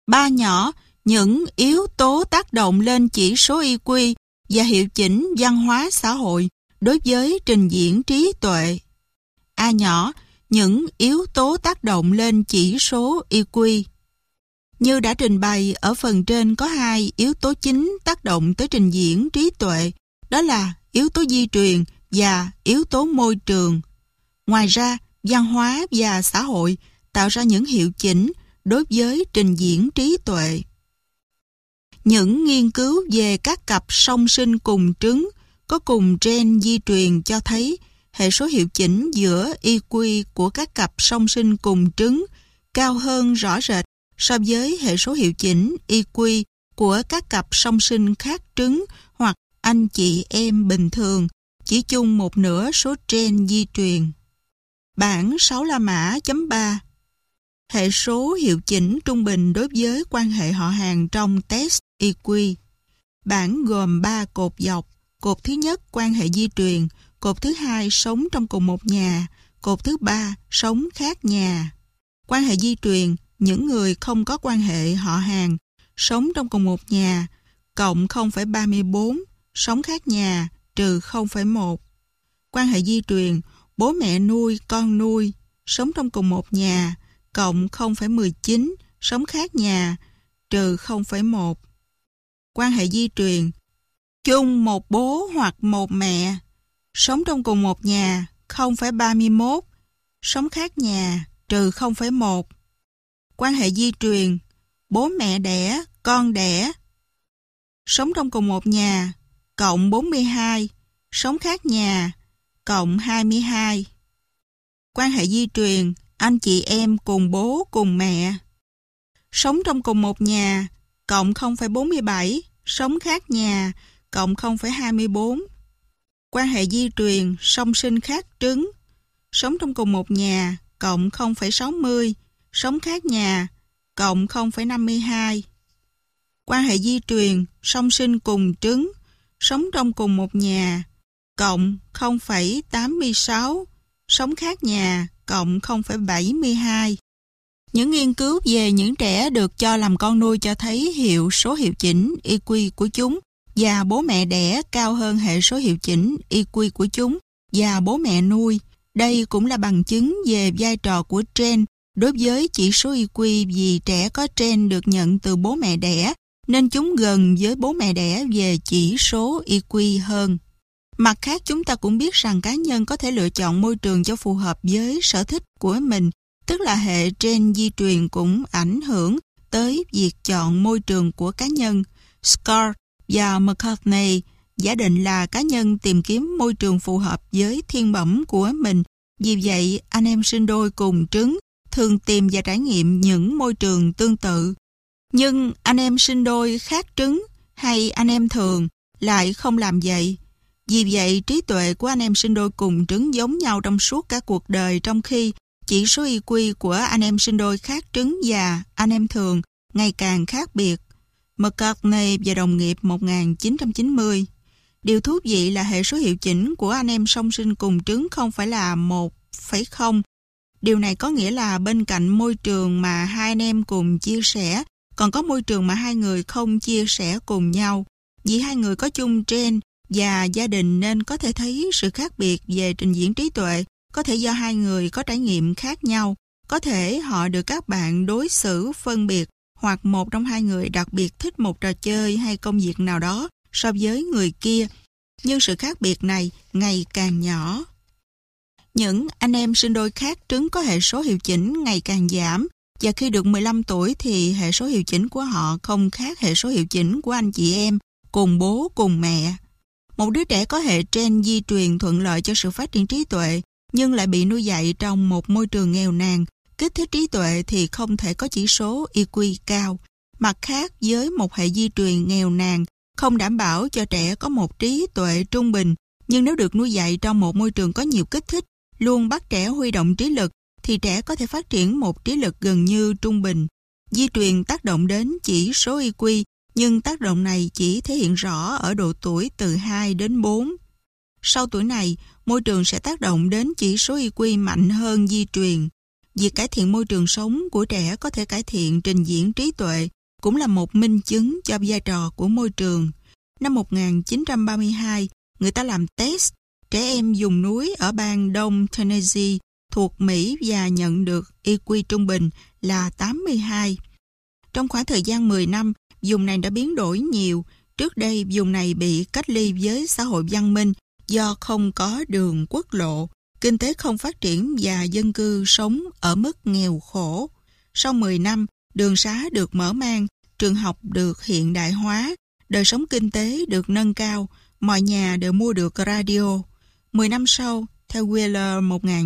Ba nhỏ, những yếu tố tác động lên chỉ số IQ và hiệu chỉnh văn hóa xã hội đối với trình diễn trí tuệ. A nhỏ, những yếu tố tác động lên chỉ số IQ. Như đã trình bày ở phần trên, có hai yếu tố chính tác động tới trình diễn trí tuệ, đó là yếu tố di truyền và yếu tố môi trường. Ngoài ra, văn hóa và xã hội tạo ra những hiệu chỉnh đối với trình diễn trí tuệ. Những nghiên cứu về các cặp song sinh cùng trứng có cùng gen di truyền cho thấy hệ số hiệu chỉnh giữa IQ của các cặp song sinh cùng trứng cao hơn rõ rệt so với hệ số hiệu chỉnh IQ của các cặp song sinh khác trứng hoặc anh chị em bình thường chỉ chung một nửa số gen di truyền. Bảng 6 La Mã.3 Hệ số hiệu chỉnh trung bình đối với quan hệ họ hàng trong test IQ. Bảng gồm 3 cột dọc. Cột thứ nhất quan hệ di truyền, cột thứ hai sống trong cùng một nhà, cột thứ ba sống khác nhà. Quan hệ di truyền, những người không có quan hệ họ hàng, sống trong cùng một nhà, cộng 0,34, sống khác nhà, trừ 0,1. Quan hệ di truyền, bố mẹ nuôi, con nuôi, sống trong cùng một nhà, cộng 0,19, sống khác nhà, trừ 0,1. Quan hệ di truyền, chung một bố hoặc một mẹ, sống trong cùng một nhà, 0,31, sống khác nhà, trừ 0,1. Quan hệ di truyền, bố mẹ đẻ, con đẻ, sống trong cùng một nhà, cộng 42, sống khác nhà, cộng 22. Quan hệ di truyền, anh chị em cùng bố cùng mẹ, sống trong cùng một nhà, cộng 0,47, sống khác nhà, cộng 0,24. Quan hệ di truyền, song sinh khác trứng, sống trong cùng một nhà, cộng 0,60, sống khác nhà, cộng 0,52. Quan hệ di truyền, song sinh cùng trứng, sống trong cùng một nhà, cộng 0,86, sống khác nhà, cộng 0,72. Những nghiên cứu về những trẻ được cho làm con nuôi cho thấy số hiệu chỉnh IQ của chúng và bố mẹ đẻ cao hơn hệ số hiệu chỉnh IQ của chúng và bố mẹ nuôi. Đây cũng là bằng chứng về vai trò của gen đối với chỉ số IQ, vì trẻ có gen được nhận từ bố mẹ đẻ nên chúng gần với bố mẹ đẻ về chỉ số IQ hơn. Mặt khác, chúng ta cũng biết rằng cá nhân có thể lựa chọn môi trường cho phù hợp với sở thích của mình, tức là hệ gen di truyền cũng ảnh hưởng tới việc chọn môi trường của cá nhân. Scott và McCartney giả định là cá nhân tìm kiếm môi trường phù hợp với thiên bẩm của mình. Vì vậy, anh em sinh đôi cùng trứng thường tìm và trải nghiệm những môi trường tương tự. Nhưng anh em sinh đôi khác trứng hay anh em thường lại không làm vậy. Vì vậy, trí tuệ của anh em sinh đôi cùng trứng giống nhau trong suốt cả cuộc đời, trong khi chỉ số IQ của anh em sinh đôi khác trứng và anh em thường ngày càng khác biệt. McCartney và đồng nghiệp 1990. Điều thú vị là hệ số hiệu chỉnh của anh em song sinh cùng trứng không phải là 1,0. Điều này có nghĩa là bên cạnh môi trường mà hai anh em cùng chia sẻ, còn có môi trường mà hai người không chia sẻ cùng nhau. Vì hai người có chung gen và gia đình nên có thể thấy sự khác biệt về trình diễn trí tuệ, có thể do hai người có trải nghiệm khác nhau, có thể họ được các bạn đối xử phân biệt, hoặc một trong hai người đặc biệt thích một trò chơi hay công việc nào đó so với người kia. Nhưng sự khác biệt này ngày càng nhỏ. Những anh em sinh đôi khác trứng có hệ số hiệu chỉnh ngày càng giảm, và khi được 15 tuổi thì hệ số hiệu chỉnh của họ không khác hệ số hiệu chỉnh của anh chị em cùng bố cùng mẹ. Một đứa trẻ có hệ gen di truyền thuận lợi cho sự phát triển trí tuệ, nhưng lại bị nuôi dạy trong một môi trường nghèo nàn, kích thích trí tuệ thì không thể có chỉ số IQ cao. Mặt khác, với một hệ di truyền nghèo nàn, không đảm bảo cho trẻ có một trí tuệ trung bình, nhưng nếu được nuôi dạy trong một môi trường có nhiều kích thích, luôn bắt trẻ huy động trí lực, thì trẻ có thể phát triển một trí lực gần như trung bình. Di truyền tác động đến chỉ số IQ, nhưng tác động này chỉ thể hiện rõ ở độ tuổi từ 2 đến 4. Sau tuổi này, môi trường sẽ tác động đến chỉ số IQ mạnh hơn di truyền. Việc cải thiện môi trường sống của trẻ có thể cải thiện trình diễn trí tuệ cũng là một minh chứng cho vai trò của môi trường. Năm 1932, người ta làm test trẻ em vùng núi ở bang Đông Tennessee thuộc Mỹ và nhận được EQ trung bình là 82. Trong khoảng thời gian 10 năm, vùng này đã biến đổi nhiều. Trước đây, vùng này bị cách ly với xã hội văn minh do không có đường quốc lộ, kinh tế không phát triển và dân cư sống ở mức nghèo khổ. Sau 10 năm, đường xá được mở mang, trường học được hiện đại hóa, đời sống kinh tế được nâng cao, mọi nhà đều mua được radio. 10 năm sau, theo Wheeler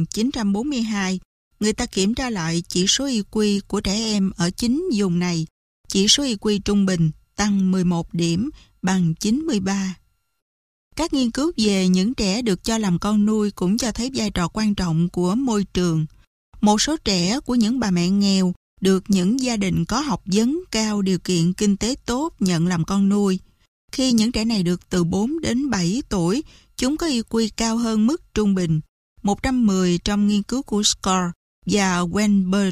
1942, người ta kiểm tra lại chỉ số EQ của trẻ em ở chính vùng này. Chỉ số EQ trung bình tăng 11 điểm bằng 93. Các nghiên cứu về những trẻ được cho làm con nuôi cũng cho thấy vai trò quan trọng của môi trường. Một số trẻ của những bà mẹ nghèo được những gia đình có học vấn cao, điều kiện kinh tế tốt nhận làm con nuôi. Khi những trẻ này được từ 4 đến 7 tuổi, chúng có EQ cao hơn mức trung bình. 110 trong nghiên cứu của Score và Weinberg,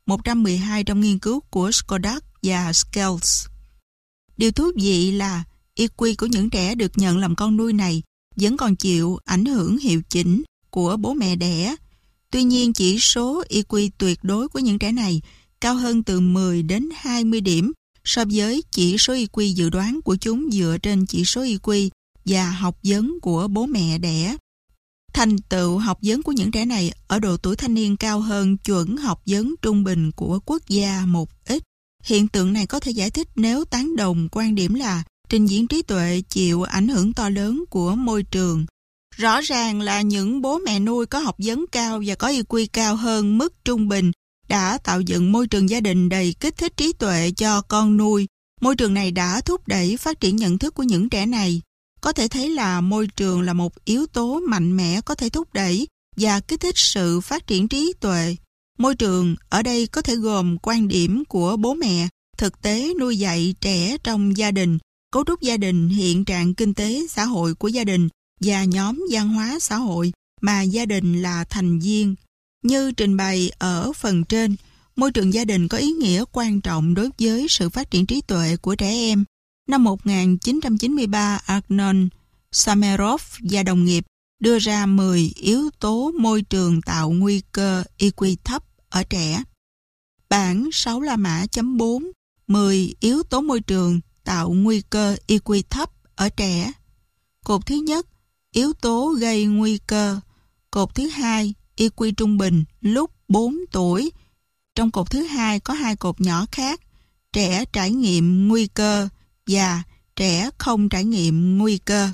112 trong nghiên cứu của Skodak và Scales. Điều thú vị là EQ của những trẻ được nhận làm con nuôi này vẫn còn chịu ảnh hưởng hiệu chỉnh của bố mẹ đẻ. Tuy nhiên, chỉ số EQ tuyệt đối của những trẻ này cao hơn từ 10 đến 20 điểm so với chỉ số EQ dự đoán của chúng dựa trên chỉ số EQ và học vấn của bố mẹ đẻ. Thành tựu học vấn của những trẻ này ở độ tuổi thanh niên cao hơn chuẩn học vấn trung bình của quốc gia một ít. Hiện tượng này có thể giải thích nếu tán đồng quan điểm là trình diễn trí tuệ chịu ảnh hưởng to lớn của môi trường. Rõ ràng là những bố mẹ nuôi có học vấn cao và có EQ cao hơn mức trung bình đã tạo dựng môi trường gia đình đầy kích thích trí tuệ cho con nuôi. Môi trường này đã thúc đẩy phát triển nhận thức của những trẻ này. Có thể thấy là môi trường là một yếu tố mạnh mẽ có thể thúc đẩy và kích thích sự phát triển trí tuệ. Môi trường ở đây có thể gồm quan điểm của bố mẹ, thực tế nuôi dạy trẻ trong gia đình, cấu trúc gia đình, hiện trạng kinh tế xã hội của gia đình và nhóm văn hóa xã hội mà gia đình là thành viên. Như trình bày ở phần trên, môi trường gia đình có ý nghĩa quan trọng đối với sự phát triển trí tuệ của trẻ em. Năm 1993, Arnold Samerov và đồng nghiệp đưa ra 10 yếu tố môi trường tạo nguy cơ EQ thấp ở trẻ. Bảng 6 La Mã.4 10 yếu tố môi trường tạo nguy cơ EQ thấp ở trẻ. Cột thứ nhất, yếu tố gây nguy cơ. Cột thứ hai, EQ trung bình lúc 4 tuổi. Trong cột thứ hai có 2 cột nhỏ khác, trẻ trải nghiệm nguy cơ và trẻ không trải nghiệm nguy cơ.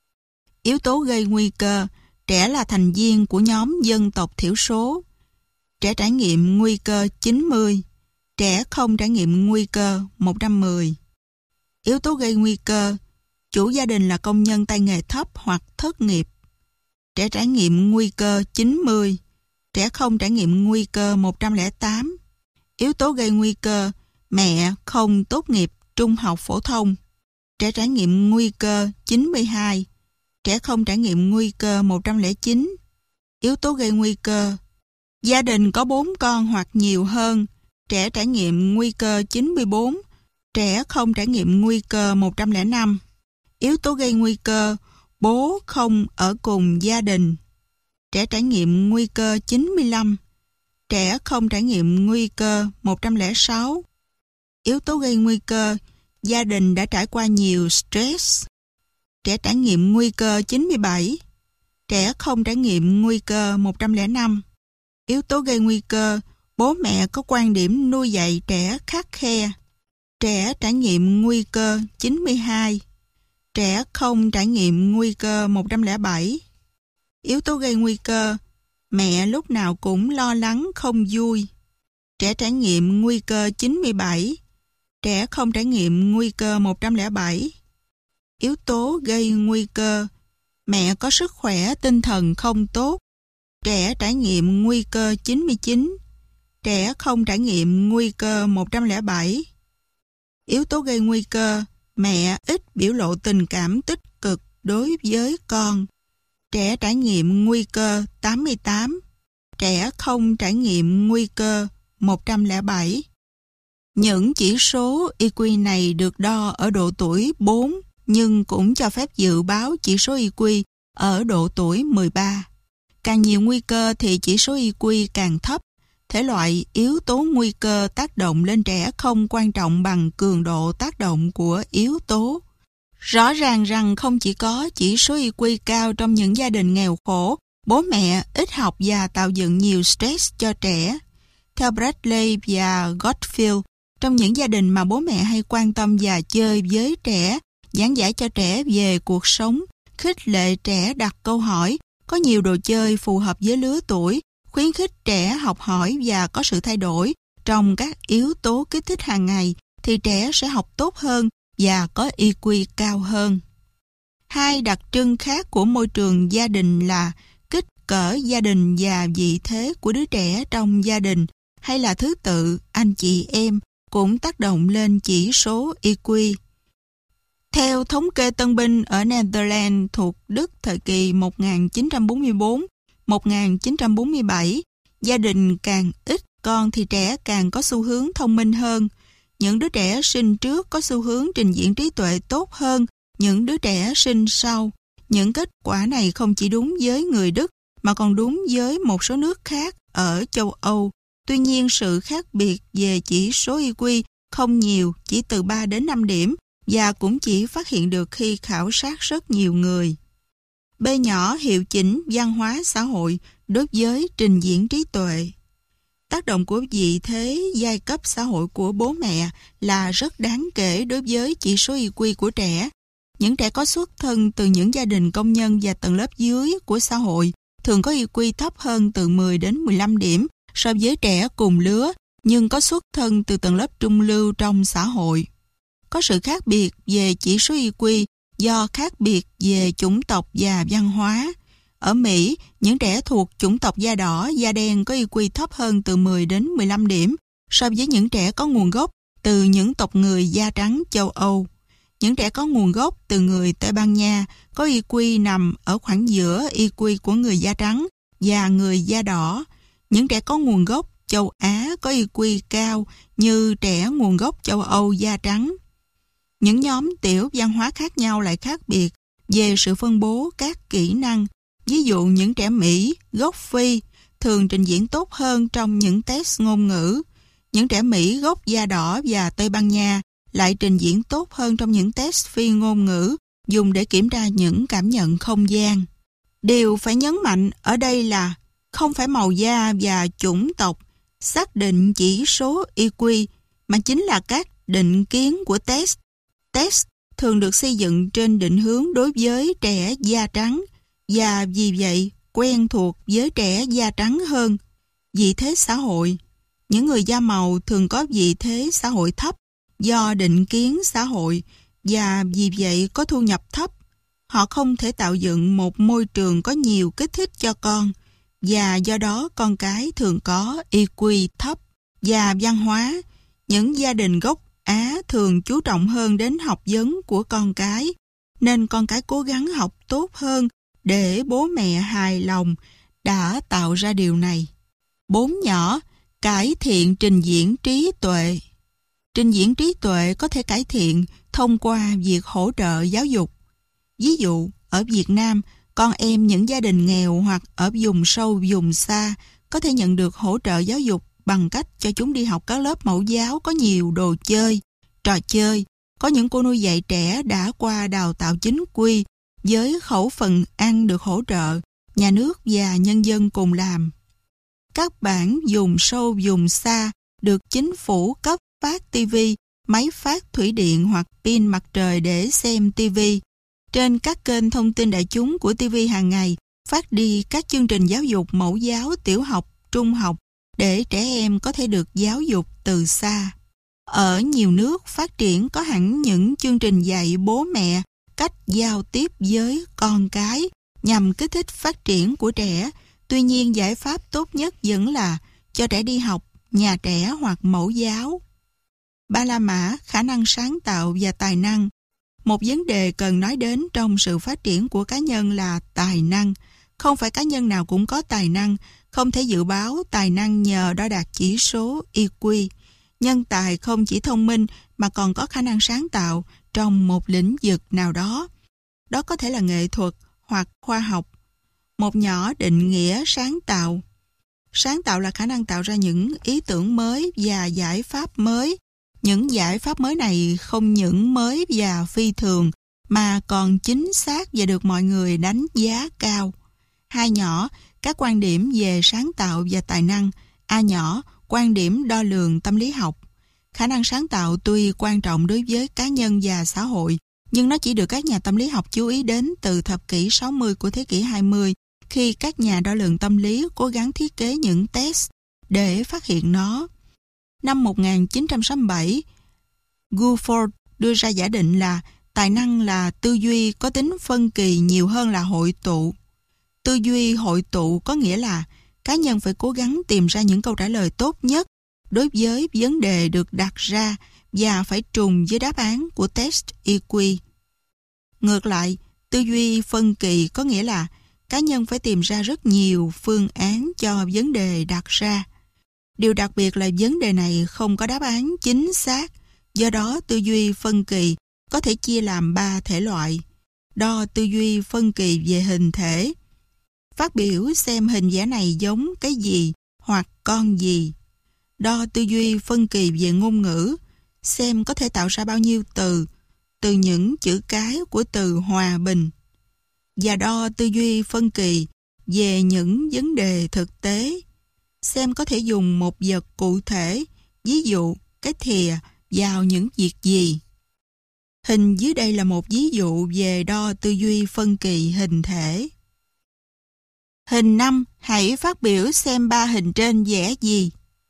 Yếu tố gây nguy cơ, trẻ là thành viên của nhóm dân tộc thiểu số. Trẻ trải nghiệm nguy cơ 90, trẻ không trải nghiệm nguy cơ 110. Yếu tố gây nguy cơ, chủ gia đình là công nhân tay nghề thấp hoặc thất nghiệp. Trẻ trải nghiệm nguy cơ 90, trẻ không trải nghiệm nguy cơ 108. Yếu tố gây nguy cơ, mẹ không tốt nghiệp trung học phổ thông. Trẻ trải nghiệm nguy cơ 92, trẻ không trải nghiệm nguy cơ 109. Yếu tố gây nguy cơ, gia đình có 4 con hoặc nhiều hơn, trẻ trải nghiệm nguy cơ 94, trẻ không trải nghiệm nguy cơ 105. Yếu tố gây nguy cơ, bố không ở cùng gia đình, trẻ trải nghiệm nguy cơ 95, trẻ không trải nghiệm nguy cơ 106. Yếu tố gây nguy cơ, gia đình đã trải qua nhiều stress, trẻ trải nghiệm nguy cơ 97, trẻ không trải nghiệm nguy cơ 105. Yếu tố gây nguy cơ, bố mẹ có quan điểm nuôi dạy trẻ khắt khe, trẻ trải nghiệm nguy cơ 92, trẻ không trải nghiệm nguy cơ 107. Yếu tố gây nguy cơ, mẹ lúc nào cũng lo lắng không vui, trẻ trải nghiệm nguy cơ 97, trẻ không trải nghiệm nguy cơ 107. Yếu tố gây nguy cơ, mẹ có sức khỏe tinh thần không tốt, trẻ trải nghiệm nguy cơ 99, trẻ không trải nghiệm nguy cơ 107. Yếu tố gây nguy cơ, mẹ ít biểu lộ tình cảm tích cực đối với con, trẻ trải nghiệm nguy cơ 88, trẻ không trải nghiệm nguy cơ 107. Những chỉ số EQ này được đo ở độ tuổi 4 nhưng cũng cho phép dự báo chỉ số EQ ở độ tuổi 13. Càng nhiều nguy cơ thì chỉ số EQ càng thấp. Thể loại yếu tố nguy cơ tác động lên trẻ không quan trọng bằng cường độ tác động của yếu tố. Rõ ràng rằng không chỉ có chỉ số EQ cao trong những gia đình nghèo khổ, bố mẹ ít học và tạo dựng nhiều stress cho trẻ. Theo Bradley và Gottfield, trong những gia đình mà bố mẹ hay quan tâm và chơi với trẻ, giảng giải cho trẻ về cuộc sống, khích lệ trẻ đặt câu hỏi, có nhiều đồ chơi phù hợp với lứa tuổi, khuyến khích trẻ học hỏi và có sự thay đổi trong các yếu tố kích thích hàng ngày, thì trẻ sẽ học tốt hơn và có EQ cao hơn. Hai đặc trưng khác của môi trường gia đình là kích cỡ gia đình và vị thế của đứa trẻ trong gia đình, hay là thứ tự anh chị em cũng tác động lên chỉ số EQ. Theo thống kê tân binh ở Netherlands thuộc Đức thời kỳ 1944-1947, gia đình càng ít con thì trẻ càng có xu hướng thông minh hơn. Những đứa trẻ sinh trước có xu hướng trình diễn trí tuệ tốt hơn những đứa trẻ sinh sau. Những kết quả này không chỉ đúng với người Đức mà còn đúng với một số nước khác ở châu Âu. Tuy nhiên, sự khác biệt về chỉ số EQ không nhiều, chỉ từ 3 đến 5 điểm, và cũng chỉ phát hiện được khi khảo sát rất nhiều người. B nhỏ hiệu chỉnh văn hóa xã hội đối với trình diễn trí tuệ. Tác động của vị thế giai cấp xã hội của bố mẹ là rất đáng kể đối với chỉ số EQ của trẻ. Những trẻ có xuất thân từ những gia đình công nhân và tầng lớp dưới của xã hội thường có EQ thấp hơn từ 10 đến 15 điểm so với trẻ cùng lứa, nhưng có xuất thân từ tầng lớp trung lưu trong xã hội. Có sự khác biệt về chỉ số EQ do khác biệt về chủng tộc và văn hóa. Ở Mỹ, những trẻ thuộc chủng tộc da đỏ, da đen có EQ thấp hơn từ 10 đến 15 điểm so với những trẻ có nguồn gốc từ những tộc người da trắng châu Âu. Những trẻ có nguồn gốc từ người Tây Ban Nha có EQ nằm ở khoảng giữa EQ của người da trắng và người da đỏ. Những trẻ có nguồn gốc châu Á có EQ cao như trẻ nguồn gốc châu Âu da trắng. Những nhóm tiểu văn hóa khác nhau lại khác biệt về sự phân bố các kỹ năng. Ví dụ những trẻ Mỹ, gốc Phi thường trình diễn tốt hơn trong những test ngôn ngữ. Những trẻ Mỹ gốc da đỏ và Tây Ban Nha lại trình diễn tốt hơn trong những test phi ngôn ngữ dùng để kiểm tra những cảm nhận không gian. Điều phải nhấn mạnh ở đây là không phải màu da và chủng tộc xác định chỉ số EQ, mà chính là các định kiến của test. Test thường được xây dựng trên định hướng đối với trẻ da trắng, và vì vậy quen thuộc với trẻ da trắng hơn. Vị thế xã hội. Những người da màu thường có vị thế xã hội thấp do định kiến xã hội và vì vậy có thu nhập thấp. Họ không thể tạo dựng một môi trường có nhiều kích thích cho con và do đó con cái thường có EQ thấp. Và văn hóa. Những gia đình gốc Á thường chú trọng hơn đến học vấn của con cái, nên con cái cố gắng học tốt hơn để bố mẹ hài lòng đã tạo ra điều này. 4 nhỏ, cải thiện trình diễn trí tuệ. Trình diễn trí tuệ có thể cải thiện thông qua việc hỗ trợ giáo dục. Ví dụ, ở Việt Nam, con em những gia đình nghèo hoặc ở vùng sâu, vùng xa có thể nhận được hỗ trợ giáo dục bằng cách cho chúng đi học các lớp mẫu giáo có nhiều đồ chơi, trò chơi. Có những cô nuôi dạy trẻ đã qua đào tạo chính quy với khẩu phần ăn được hỗ trợ, nhà nước và nhân dân cùng làm. Các bản vùng sâu vùng xa được chính phủ cấp phát TV, máy phát thủy điện hoặc pin mặt trời để xem TV. Trên các kênh thông tin đại chúng của TV hàng ngày phát đi các chương trình giáo dục mẫu giáo tiểu học, trung học để trẻ em có thể được giáo dục từ xa. Ở nhiều nước phát triển có hẳn những chương trình dạy bố mẹ cách giao tiếp với con cái nhằm kích thích phát triển của trẻ. Tuy nhiên, giải pháp tốt nhất vẫn là cho trẻ đi học nhà trẻ hoặc mẫu giáo. Ba la mã, khả năng sáng tạo và tài năng. Một vấn đề cần nói đến trong sự phát triển của cá nhân là tài năng. Không phải cá nhân nào cũng có tài năng, không thể dự báo tài năng nhờ đo đạc chỉ số EQ. Nhân tài không chỉ thông minh mà còn có khả năng sáng tạo trong một lĩnh vực nào đó. Đó có thể là nghệ thuật hoặc khoa học. Một nhỏ định nghĩa sáng tạo. Sáng tạo là khả năng tạo ra những ý tưởng mới và giải pháp mới. Những giải pháp mới này không những mới và phi thường, mà còn chính xác và được mọi người đánh giá cao. Hai nhỏ, các quan điểm về sáng tạo và tài năng. A nhỏ, quan điểm đo lường tâm lý học. Khả năng sáng tạo tuy quan trọng đối với cá nhân và xã hội, nhưng nó chỉ được các nhà tâm lý học chú ý đến từ thập kỷ 60 của thế kỷ 20, khi các nhà đo lường tâm lý cố gắng thiết kế những test để phát hiện nó. Năm 1967, Guilford đưa ra giả định là tài năng là tư duy có tính phân kỳ nhiều hơn là hội tụ. Tư duy hội tụ có nghĩa là cá nhân phải cố gắng tìm ra những câu trả lời tốt nhất đối với vấn đề được đặt ra và phải trùng với đáp án của test EQ. Ngược lại, tư duy phân kỳ có nghĩa là cá nhân phải tìm ra rất nhiều phương án cho vấn đề đặt ra. Điều đặc biệt là vấn đề này không có đáp án chính xác, do đó tư duy phân kỳ có thể chia làm 3 thể loại. Đo tư duy phân kỳ về hình thể. Phát biểu xem hình vẽ này giống cái gì hoặc con gì. Đo tư duy phân kỳ về ngôn ngữ. Xem có thể tạo ra bao nhiêu từ những chữ cái của từ hòa bình. Và đo tư duy phân kỳ về những vấn đề thực tế. Xem có thể dùng một vật cụ thể, ví dụ cái thìa, vào những việc gì. Hình dưới đây là một ví dụ về đo tư duy phân kỳ hình thể. Hình 5, hãy phát biểu xem 3 hình trên vẽ gì.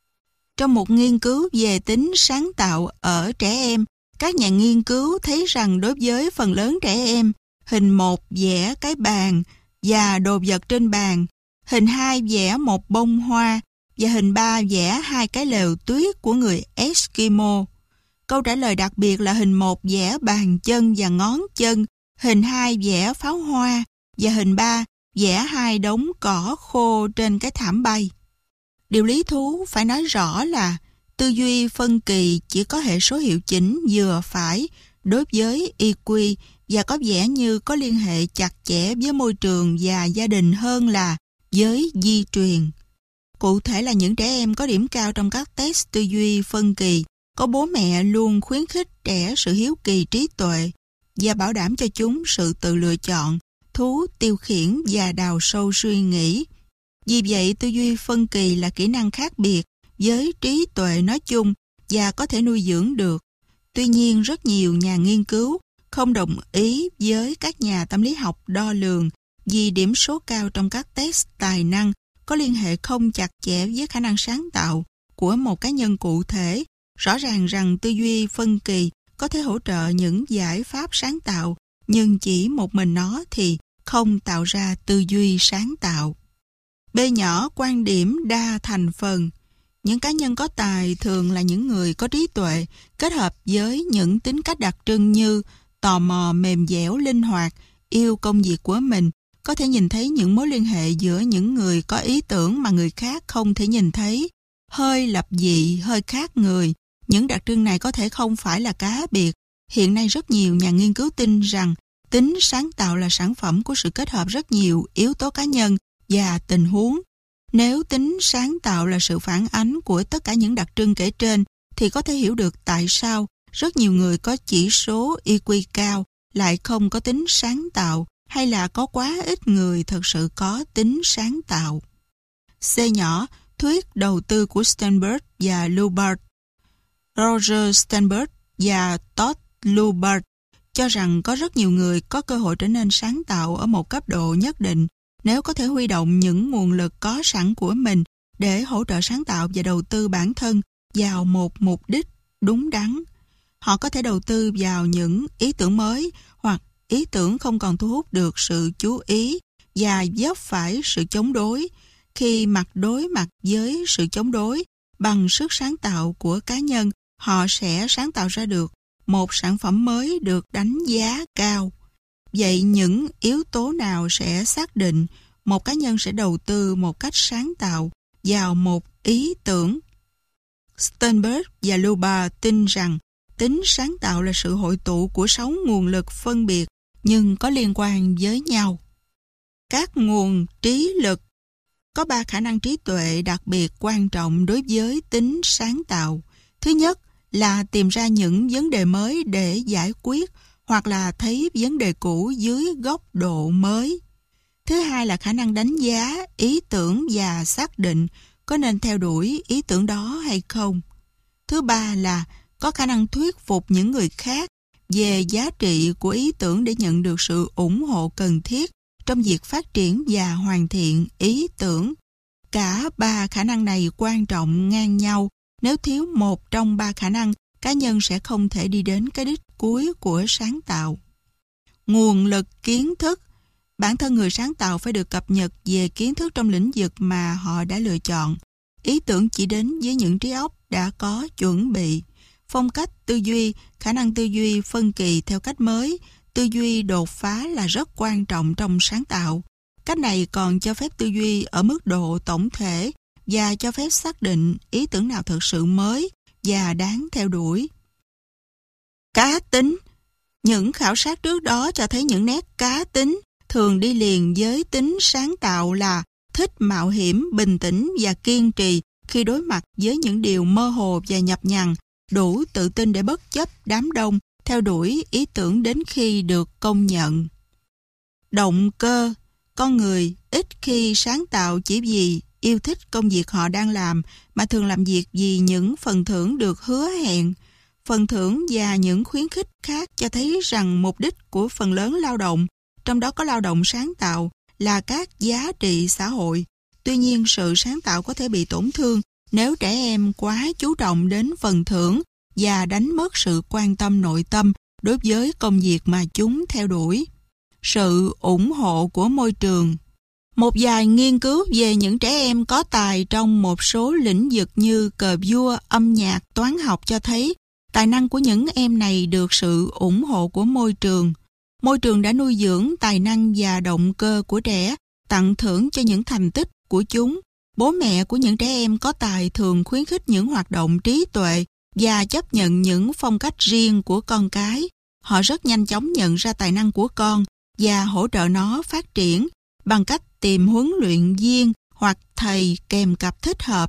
Trong một nghiên cứu về tính sáng tạo ở trẻ em, các nhà nghiên cứu thấy rằng đối với phần lớn trẻ em, hình 1 vẽ cái bàn và đồ vật trên bàn, hình 2 vẽ một bông hoa và hình 3 vẽ 2 cái lều tuyết của người Eskimo. Câu trả lời đặc biệt là hình 1 vẽ bàn chân và ngón chân, hình 2 vẽ pháo hoa và hình 3 vẽ 2 đống cỏ khô trên cái thảm bay. Điều lý thú phải nói rõ là tư duy phân kỳ chỉ có hệ số hiệu chỉnh vừa phải đối với EQ và có vẻ như có liên hệ chặt chẽ với môi trường và gia đình hơn là với di truyền. Cụ thể là những trẻ em có điểm cao trong các test tư duy phân kỳ, có bố mẹ luôn khuyến khích trẻ sự hiếu kỳ trí tuệ và bảo đảm cho chúng sự tự lựa chọn, thú tiêu khiển và đào sâu suy nghĩ. Vì vậy, tư duy phân kỳ là kỹ năng khác biệt với trí tuệ nói chung và có thể nuôi dưỡng được. Tuy nhiên, rất nhiều nhà nghiên cứu không đồng ý với các nhà tâm lý học đo lường vì điểm số cao trong các test tài năng có liên hệ không chặt chẽ với khả năng sáng tạo của một cá nhân cụ thể. Rõ ràng rằng tư duy phân kỳ có thể hỗ trợ những giải pháp sáng tạo, nhưng chỉ một mình nó thì không tạo ra tư duy sáng tạo. B nhỏ, quan điểm đa thành phần. Những cá nhân có tài thường là những người có trí tuệ, kết hợp với những tính cách đặc trưng như tò mò, mềm dẻo, linh hoạt, yêu công việc của mình, có thể nhìn thấy những mối liên hệ giữa những người có ý tưởng mà người khác không thể nhìn thấy, hơi lập dị, hơi khác người. Những đặc trưng này có thể không phải là cá biệt. Hiện nay rất nhiều nhà nghiên cứu tin rằng tính sáng tạo là sản phẩm của sự kết hợp rất nhiều yếu tố cá nhân và tình huống. Nếu tính sáng tạo là sự phản ánh của tất cả những đặc trưng kể trên, thì có thể hiểu được tại sao rất nhiều người có chỉ số EQ cao lại không có tính sáng tạo, hay là có quá ít người thực sự có tính sáng tạo. C nhỏ, thuyết đầu tư của Sternberg và Lubart. Roger Sternberg và Todd Lubart cho rằng có rất nhiều người có cơ hội trở nên sáng tạo ở một cấp độ nhất định nếu có thể huy động những nguồn lực có sẵn của mình để hỗ trợ sáng tạo và đầu tư bản thân vào một mục đích đúng đắn. Họ có thể đầu tư vào những ý tưởng mới hoặc ý tưởng không còn thu hút được sự chú ý và vấp phải sự chống đối. Khi đối mặt với sự chống đối, bằng sức sáng tạo của cá nhân, họ sẽ sáng tạo ra được một sản phẩm mới được đánh giá cao. Vậy những yếu tố nào sẽ xác định một cá nhân sẽ đầu tư một cách sáng tạo vào một ý tưởng. Sternberg và Luhba tin rằng tính sáng tạo là sự hội tụ của 6 nguồn lực phân biệt nhưng có liên quan với nhau. Các nguồn trí lực có 3 khả năng trí tuệ đặc biệt quan trọng đối với tính sáng tạo. Thứ nhất là tìm ra những vấn đề mới để giải quyết hoặc là thấy vấn đề cũ dưới góc độ mới. Thứ hai là khả năng đánh giá ý tưởng và xác định có nên theo đuổi ý tưởng đó hay không. Thứ ba là có khả năng thuyết phục những người khác về giá trị của ý tưởng để nhận được sự ủng hộ cần thiết trong việc phát triển và hoàn thiện ý tưởng. Cả 3 khả năng này quan trọng ngang nhau. Nếu thiếu một trong 3 khả năng, cá nhân sẽ không thể đi đến cái đích cuối của sáng tạo. Nguồn lực kiến thức. Bản thân người sáng tạo phải được cập nhật về kiến thức trong lĩnh vực mà họ đã lựa chọn. Ý tưởng chỉ đến với những trí óc đã có chuẩn bị. Phong cách tư duy, khả năng tư duy phân kỳ theo cách mới, tư duy đột phá là rất quan trọng trong sáng tạo. Cách này còn cho phép tư duy ở mức độ tổng thể và cho phép xác định ý tưởng nào thực sự mới và đáng theo đuổi. Cá tính. Những khảo sát trước đó cho thấy những nét cá tính thường đi liền với tính sáng tạo là thích mạo hiểm, bình tĩnh và kiên trì khi đối mặt với những điều mơ hồ và nhập nhằng, đủ tự tin để bất chấp đám đông, theo đuổi ý tưởng đến khi được công nhận. Động cơ. Con người ít khi sáng tạo chỉ vì yêu thích công việc họ đang làm, mà thường làm việc vì những phần thưởng được hứa hẹn. Phần thưởng và những khuyến khích khác cho thấy rằng mục đích của phần lớn lao động, trong đó có lao động sáng tạo, là các giá trị xã hội. Tuy nhiên, sự sáng tạo có thể bị tổn thương nếu trẻ em quá chú trọng đến phần thưởng và đánh mất sự quan tâm nội tâm đối với công việc mà chúng theo đuổi. Sự ủng hộ của môi trường. Một vài nghiên cứu về những trẻ em có tài trong một số lĩnh vực như cờ vua, âm nhạc, toán học cho thấy tài năng của những em này được sự ủng hộ của môi trường. Môi trường đã nuôi dưỡng tài năng và động cơ của trẻ, tặng thưởng cho những thành tích của chúng. Bố mẹ của những trẻ em có tài thường khuyến khích những hoạt động trí tuệ và chấp nhận những phong cách riêng của con cái. Họ rất nhanh chóng nhận ra tài năng của con và hỗ trợ nó phát triển bằng cách tìm huấn luyện viên hoặc thầy kèm cặp thích hợp.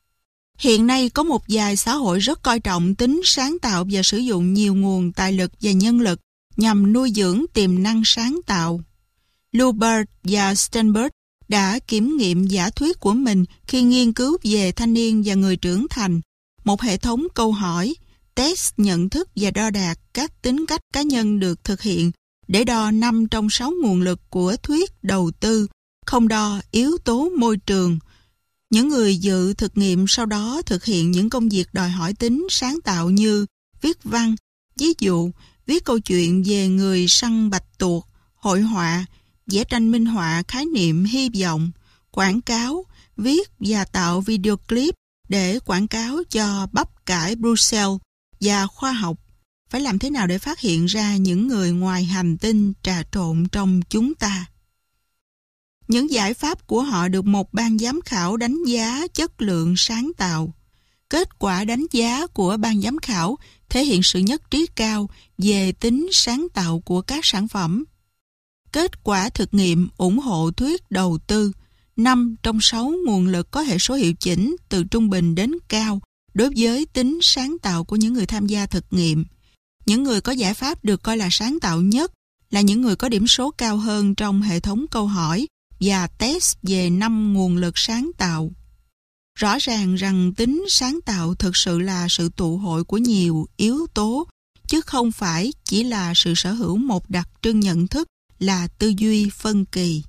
Hiện nay có một vài xã hội rất coi trọng tính sáng tạo và sử dụng nhiều nguồn tài lực và nhân lực nhằm nuôi dưỡng tiềm năng sáng tạo. Luhba và Sternberg đã kiểm nghiệm giả thuyết của mình khi nghiên cứu về thanh niên và người trưởng thành. Một hệ thống câu hỏi, test nhận thức và đo đạc các tính cách cá nhân được thực hiện để đo 5 trong 6 nguồn lực của thuyết đầu tư, không đo yếu tố môi trường. Những người dự thực nghiệm sau đó thực hiện những công việc đòi hỏi tính sáng tạo như viết văn, ví dụ, viết câu chuyện về người săn bạch tuộc, hội họa, vẽ tranh minh họa khái niệm hy vọng, quảng cáo, viết và tạo video clip để quảng cáo cho bắp cải Brussels, và khoa học. Phải làm thế nào để phát hiện ra những người ngoài hành tinh trà trộn trong chúng ta? Những giải pháp của họ được một ban giám khảo đánh giá chất lượng sáng tạo. Kết quả đánh giá của ban giám khảo thể hiện sự nhất trí cao về tính sáng tạo của các sản phẩm. Kết quả thực nghiệm ủng hộ thuyết đầu tư. 5 trong 6 nguồn lực có hệ số hiệu chỉnh từ trung bình đến cao đối với tính sáng tạo của những người tham gia thực nghiệm. Những người có giải pháp được coi là sáng tạo nhất là những người có điểm số cao hơn trong hệ thống câu hỏi và test về 5 nguồn lực sáng tạo. Rõ ràng rằng tính sáng tạo thực sự là sự tụ hội của nhiều yếu tố, chứ không phải chỉ là sự sở hữu một đặc trưng nhận thức là tư duy phân kỳ.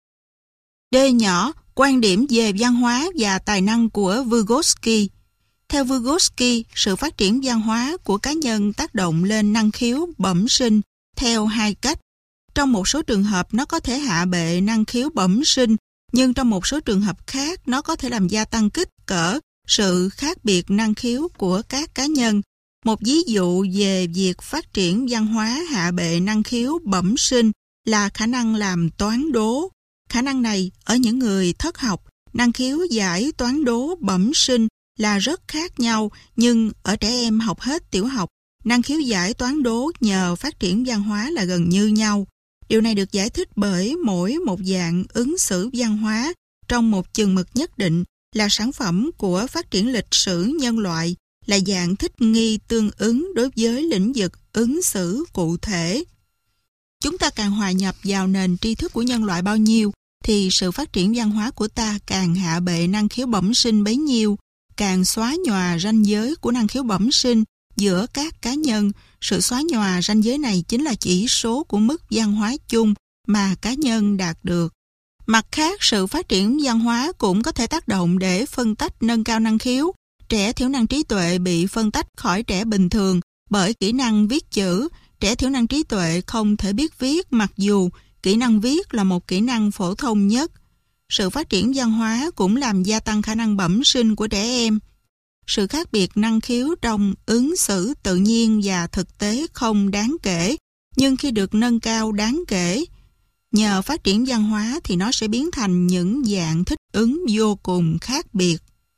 D nhỏ, quan điểm về văn hóa và tài năng của Vygotsky. Theo Vygotsky, sự phát triển văn hóa của cá nhân tác động lên năng khiếu bẩm sinh theo 2 cách. Trong một số trường hợp nó có thể hạ bệ năng khiếu bẩm sinh, nhưng trong một số trường hợp khác nó có thể làm gia tăng kích cỡ sự khác biệt năng khiếu của các cá nhân. Một ví dụ về việc phát triển văn hóa hạ bệ năng khiếu bẩm sinh là khả năng làm toán đố. Khả năng này ở những người thất học, năng khiếu giải toán đố bẩm sinh là rất khác nhau, nhưng ở trẻ em học hết tiểu học, năng khiếu giải toán đố nhờ phát triển văn hóa là gần như nhau. Điều này được giải thích bởi mỗi một dạng ứng xử văn hóa trong một chừng mực nhất định là sản phẩm của phát triển lịch sử nhân loại, là dạng thích nghi tương ứng đối với lĩnh vực ứng xử cụ thể. Chúng ta càng hòa nhập vào nền tri thức của nhân loại bao nhiêu, thì sự phát triển văn hóa của ta càng hạ bệ năng khiếu bẩm sinh bấy nhiêu, càng xóa nhòa ranh giới của năng khiếu bẩm sinh giữa các cá nhân. Sự xóa nhòa ranh giới này chính là chỉ số của mức văn hóa chung mà cá nhân đạt được. Mặt khác, sự phát triển văn hóa cũng có thể tác động để phân tách nâng cao năng khiếu. Trẻ thiểu năng trí tuệ bị phân tách khỏi trẻ bình thường bởi kỹ năng viết chữ. Trẻ thiểu năng trí tuệ không thể biết viết mặc dù kỹ năng viết là một kỹ năng phổ thông nhất. Sự phát triển văn hóa cũng làm gia tăng khả năng bẩm sinh của trẻ em. Sự khác biệt năng khiếu trong ứng xử tự nhiên và thực tế không đáng kể, nhưng khi được nâng cao đáng kể, nhờ phát triển văn hóa thì nó sẽ biến thành những dạng thích ứng vô cùng khác biệt.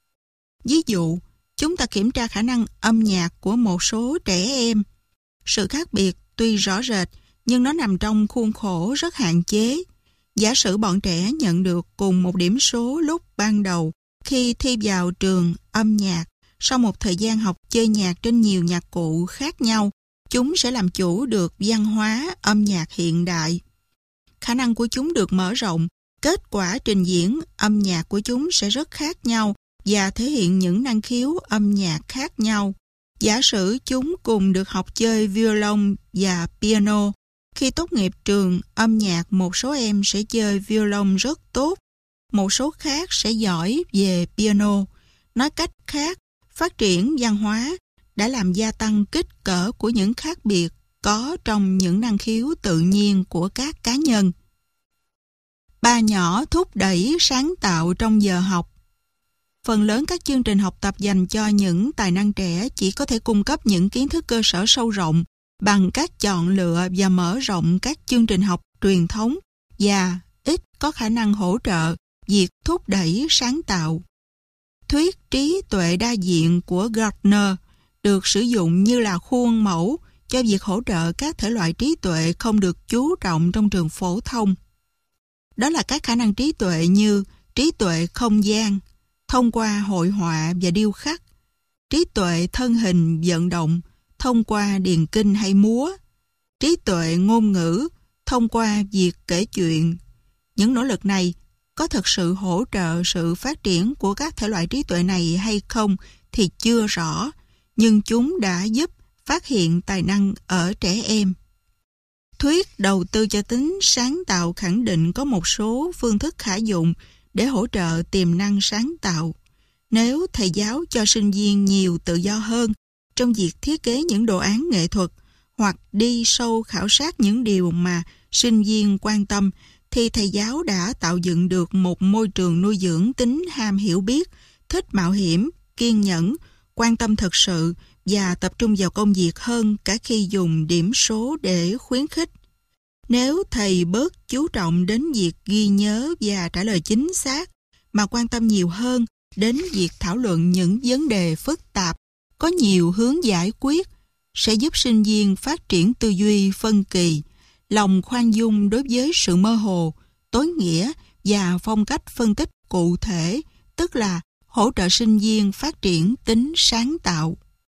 Ví dụ, chúng ta kiểm tra khả năng âm nhạc của một số trẻ em. Sự khác biệt tuy rõ rệt, nhưng nó nằm trong khuôn khổ rất hạn chế. Giả sử bọn trẻ nhận được cùng một điểm số lúc ban đầu khi thi vào trường âm nhạc, sau một thời gian học chơi nhạc trên nhiều nhạc cụ khác nhau, chúng sẽ làm chủ được văn hóa âm nhạc hiện đại. Khả năng của chúng được mở rộng, kết quả trình diễn âm nhạc của chúng sẽ rất khác nhau và thể hiện những năng khiếu âm nhạc khác nhau. Giả sử chúng cùng được học chơi violon và piano. Khi tốt nghiệp trường âm nhạc, một số em sẽ chơi violon rất tốt, một số khác sẽ giỏi về piano. Nói cách khác, phát triển văn hóa đã làm gia tăng kích cỡ của những khác biệt có trong những năng khiếu tự nhiên của các cá nhân. Ba nhỏ thúc đẩy sáng tạo trong giờ học. Phần lớn các chương trình học tập dành cho những tài năng trẻ chỉ có thể cung cấp những kiến thức cơ sở sâu rộng bằng cách chọn lựa và mở rộng các chương trình học truyền thống và ít có khả năng hỗ trợ việc thúc đẩy sáng tạo. Thuyết trí tuệ đa diện của Gardner được sử dụng như là khuôn mẫu cho việc hỗ trợ các thể loại trí tuệ không được chú trọng trong trường phổ thông. Đó là các khả năng trí tuệ như trí tuệ không gian, thông qua hội họa và điêu khắc, trí tuệ thân hình vận động, thông qua điền kinh hay múa, trí tuệ ngôn ngữ, thông qua việc kể chuyện. Những nỗ lực này có thực sự hỗ trợ sự phát triển của các thể loại trí tuệ này hay không thì chưa rõ, nhưng chúng đã giúp phát hiện tài năng ở trẻ em. Thuyết đầu tư cho tính sáng tạo khẳng định có một số phương thức khả dụng để hỗ trợ tiềm năng sáng tạo. Nếu thầy giáo cho sinh viên nhiều tự do hơn trong việc thiết kế những đồ án nghệ thuật hoặc đi sâu khảo sát những điều mà sinh viên quan tâm, thì thầy giáo đã tạo dựng được một môi trường nuôi dưỡng tính ham hiểu biết, thích mạo hiểm, kiên nhẫn, quan tâm thực sự và tập trung vào công việc hơn cả khi dùng điểm số để khuyến khích. Nếu thầy bớt chú trọng đến việc ghi nhớ và trả lời chính xác, mà quan tâm nhiều hơn đến việc thảo luận những vấn đề phức tạp, có nhiều hướng giải quyết, sẽ giúp sinh viên phát triển tư duy phân kỳ, lòng khoan dung đối với sự mơ hồ, tối nghĩa và phong cách phân tích cụ thể, tức là hỗ trợ sinh viên phát triển tính sáng tạo.